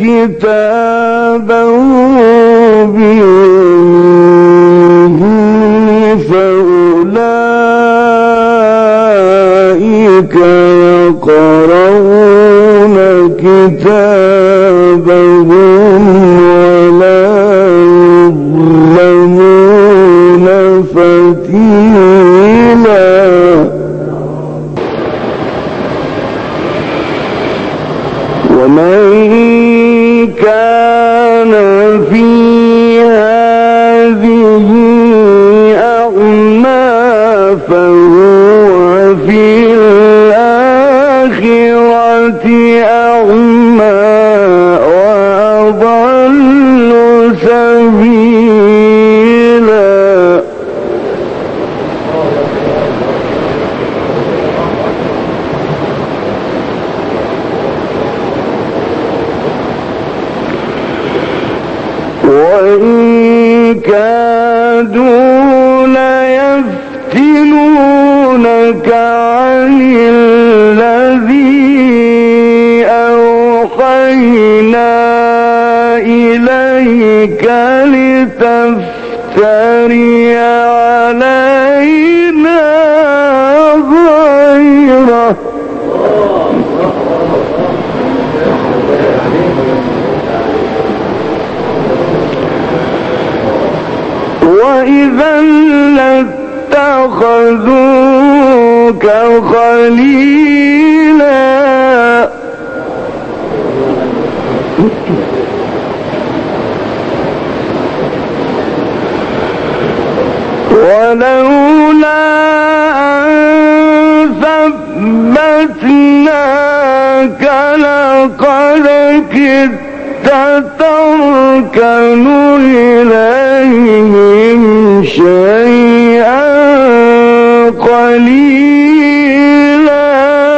كتابه بيمينه فأولئك يقرؤون كتابهم ولا يظلمون فتيلا. ومن كان في هذه أعمى فهو في الآخرة أعمى وأضل سبيلا. وإن كادوا ليفتنونك عن الذي أوحينا إليك لتفتري علينا غيره وإذا لاتخذوك خليلا. ولولا أن ثبتناك لقد كدت تركن إليهم شيئا قليلا.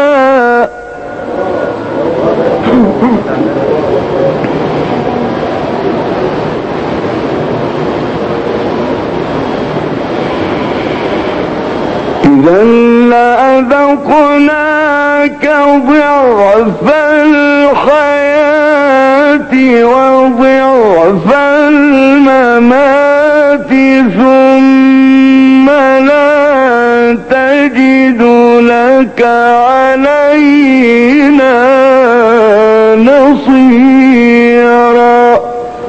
إذا لأذقناك ضعف الحياة وضعف الممات ثم لا تجد لك علينا نصيرا.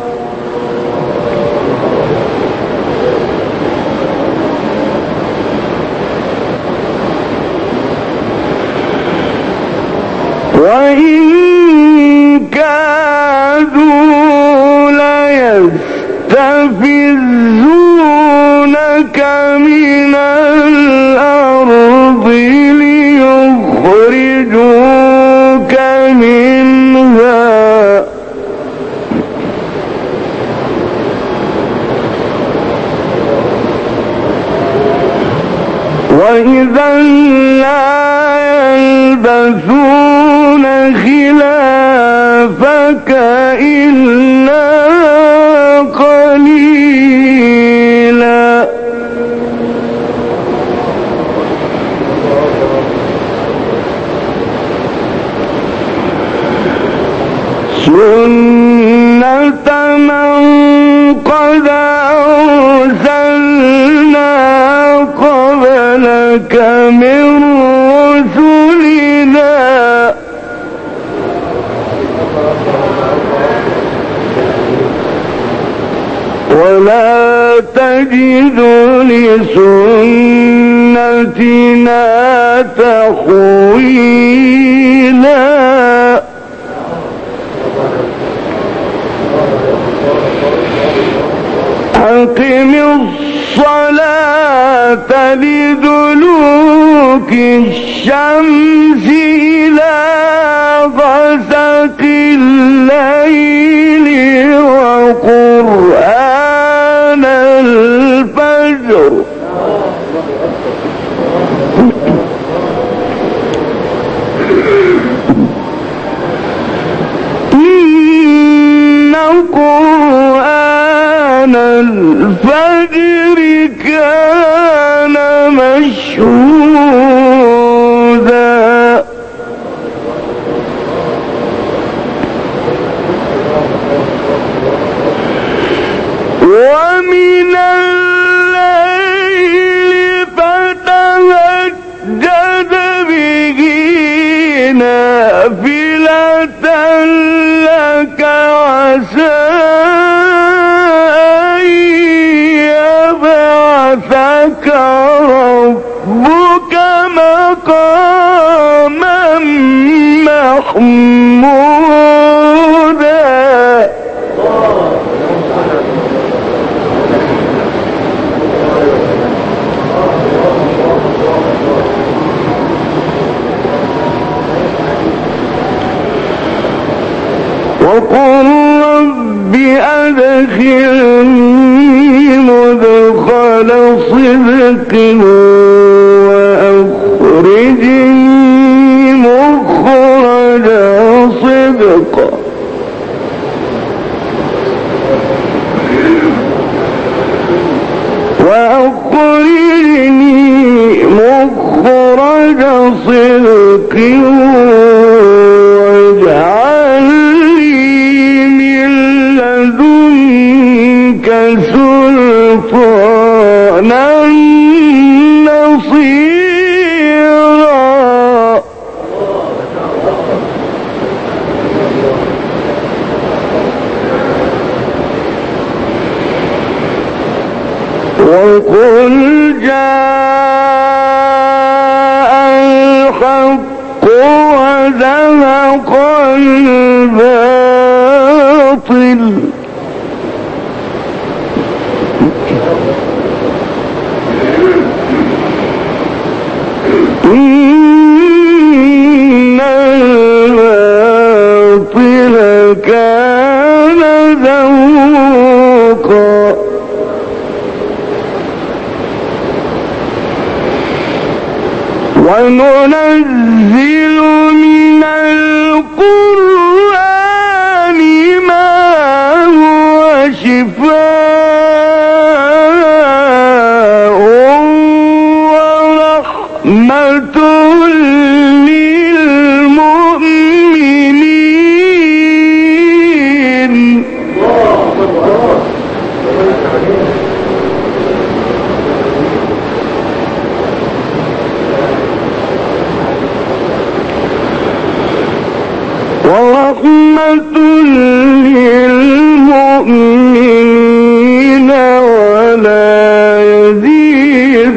وإن كادوا ليستفزونك من الأرض ليخرجوك منها وإذا لا يلبثون خلافك إلا قليلا. سنة من قد أرسلنا قبلك من رسلنا ولا تجد لسنتنا تحويلا. أقم الصلاة لدلوك الشمس إلى غسق الليل وقرآن الفجر إن قرآن الفجر كان مشهودا. محمودا وقل رب أدخلني مدخل صدق وأخرجني مخرج صدق صدق واجعل لي من لدنك سلطانا نصيرا وقل جاء الحق وزهق الباطل إن الباطل كان زهوقا وننزل من القرآن ما هو شفاء ورحمة للمؤمنين ورحمة للمؤمنين ولا يزيد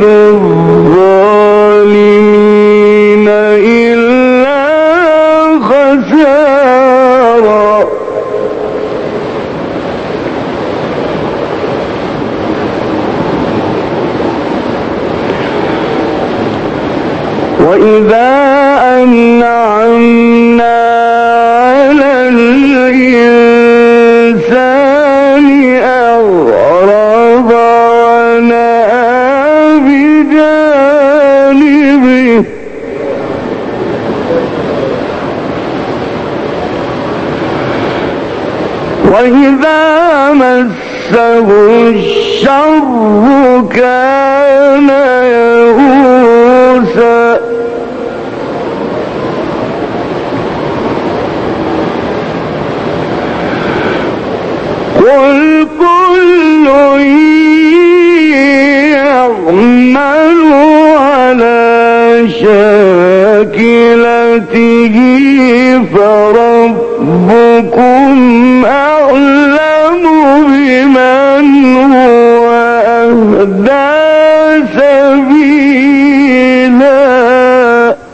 الظالمين إلا خسارا وإذا أنعمنا الإنسان أعرض ونأى بجانبه وإذا مسه الشر كان يئوسا قل كل يعمل على شاكلته فربكم أعلم بمن هو أهدى سبيلا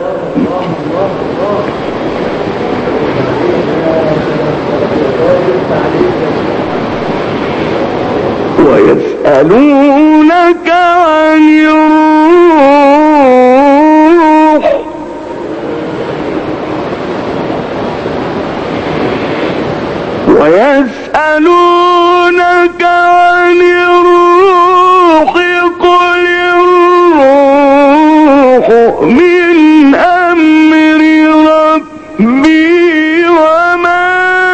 ويسألونك عن الروح قل الروح من أمر ربي وما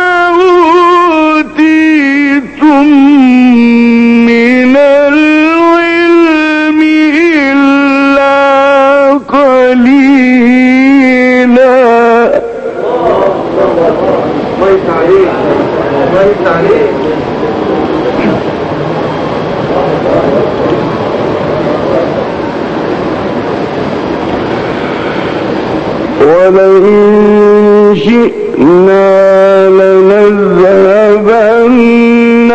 أوتيتم من العلم إلا قليلا ولئن شئنا لنذهبن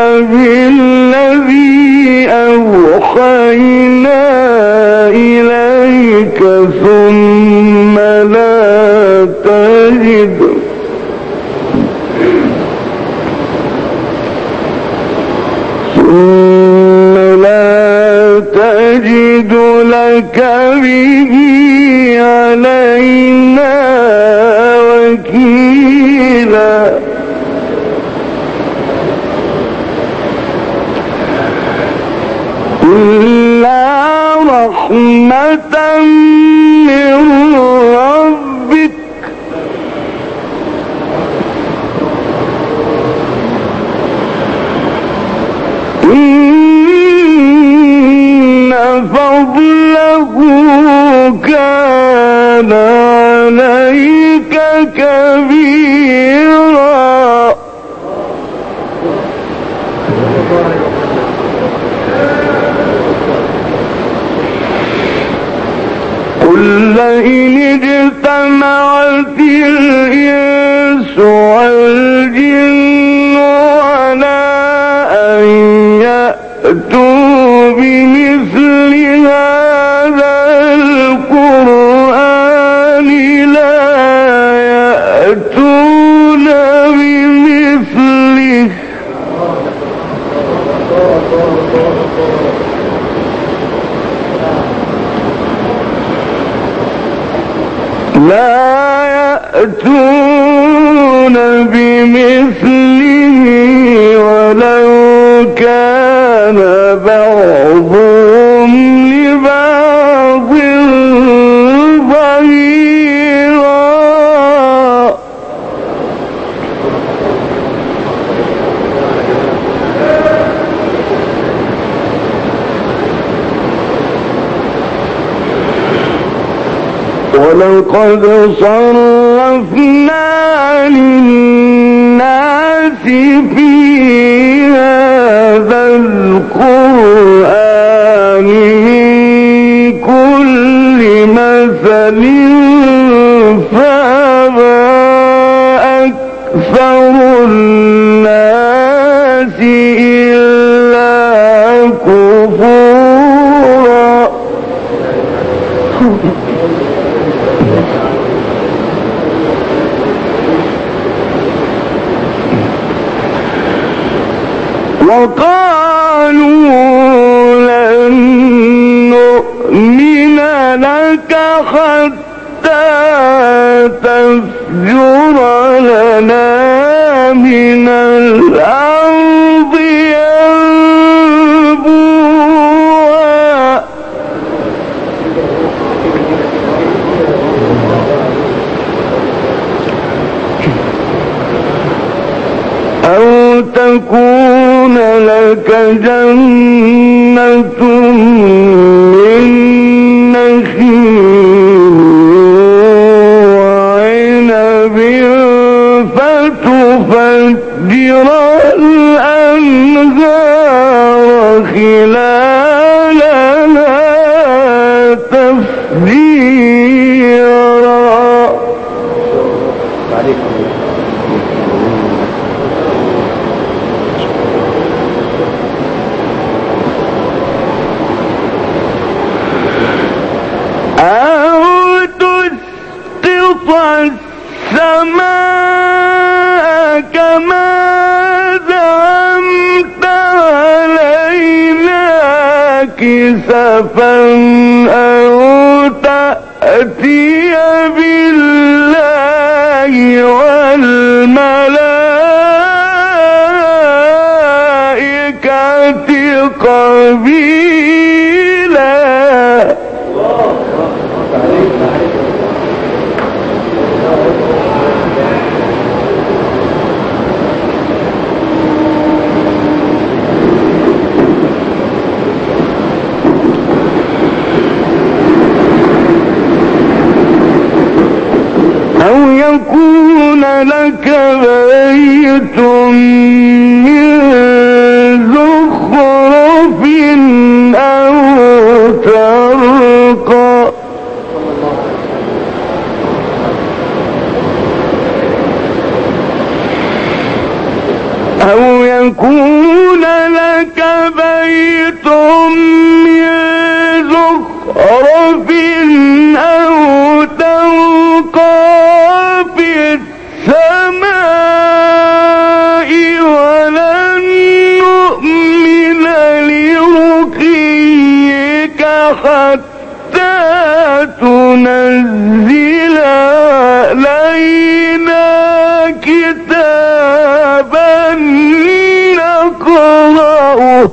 بالذي أوحينا إليك ثم لا تجد تجد لك به علينا وكيلا إلا رحمة من ربك إن فضله كان عليك كبيرا قل لئن اجتمعت الإنس والجن على أن يأتوا بمثل هذا القرآن لا يأتون بمثله ولو كان بعضهم لبعض ظهيرا ولقد صرفنا للناس في هذا القرآن من كل مثل فأبى أكثر الناس إلا كفورا وقالوا لن نؤمن لك حتى تفجر لنا من الأرض ينبوعا أو تكون لك جنة من نخيل وعنب فتفجر الأنهار خلالها تفجيرا أو تسقط السماء كما زعمت علينا كسفا أو تأتي بالله والملائكة قبيلا أو يكون لك بيت من زخرف أو ترقى من زخرف أو ترقى في ينزل علينا كتابا نقرأه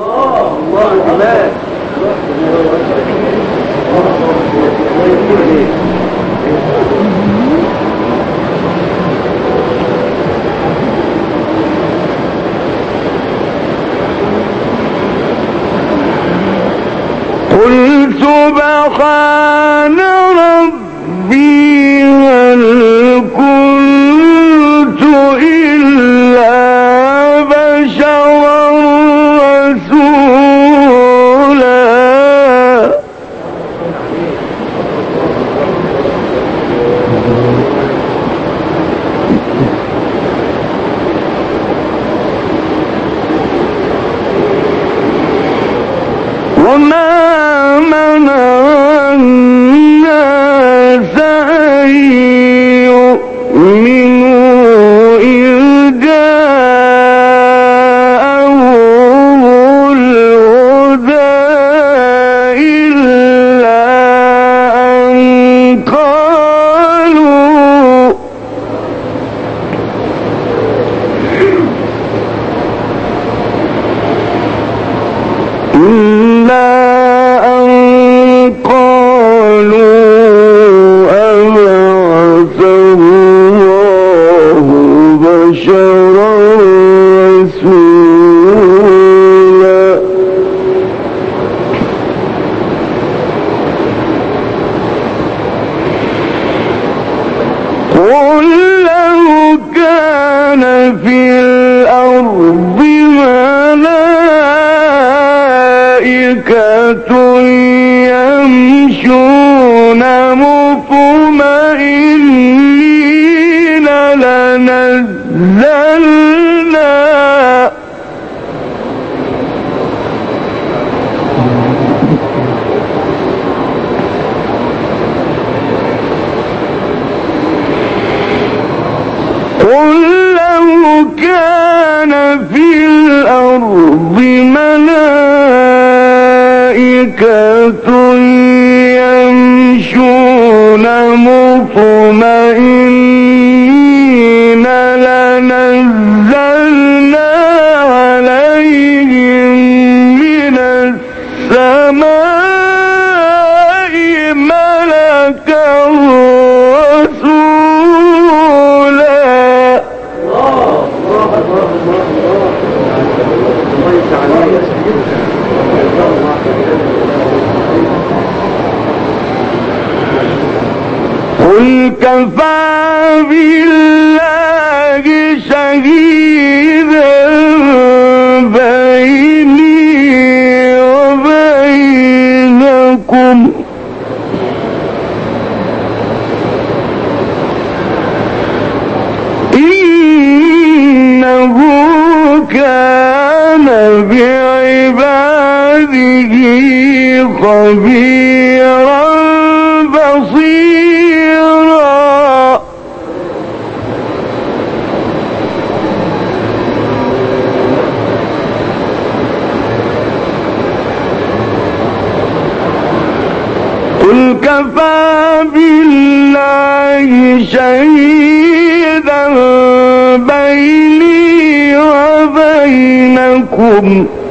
قل سبحان ربي هل كنت إلا بشرا رسولا وما منع الناس أن يؤمنوا إذ جاءهم الهدى إلا أن قالوا أبعث الله بشرا رسولا قل لو كان في الأرض ملائكة يمشون مطمئنين لنزلنا قل لو كان في الأرض ملائكة يمشون مطمئنين لنزلنا عليهم من السماء ملكا رسولا قل كفى بالله شهيدا بيني وبينكم إنه كان بعباده خبيرا بصيرا قل كفى بالله شهيدا بيني وبينكم